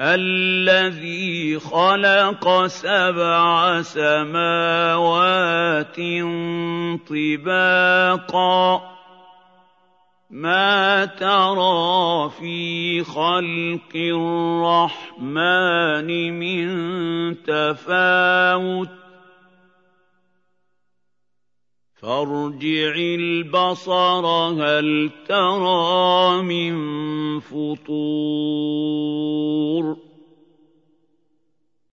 الَّذِي خَلَقَ سَبْعَ سَمَاوَاتٍ طِبَاقًا ۖ مَا تَرَىٰ فِي خَلْقِ الرَّحْمَٰنِ مِن تَفَاوُتٍ ۖ فَارْجِعِ الْبَصَرَ هَلْ تَرَىٰ مِن فُطُورٍ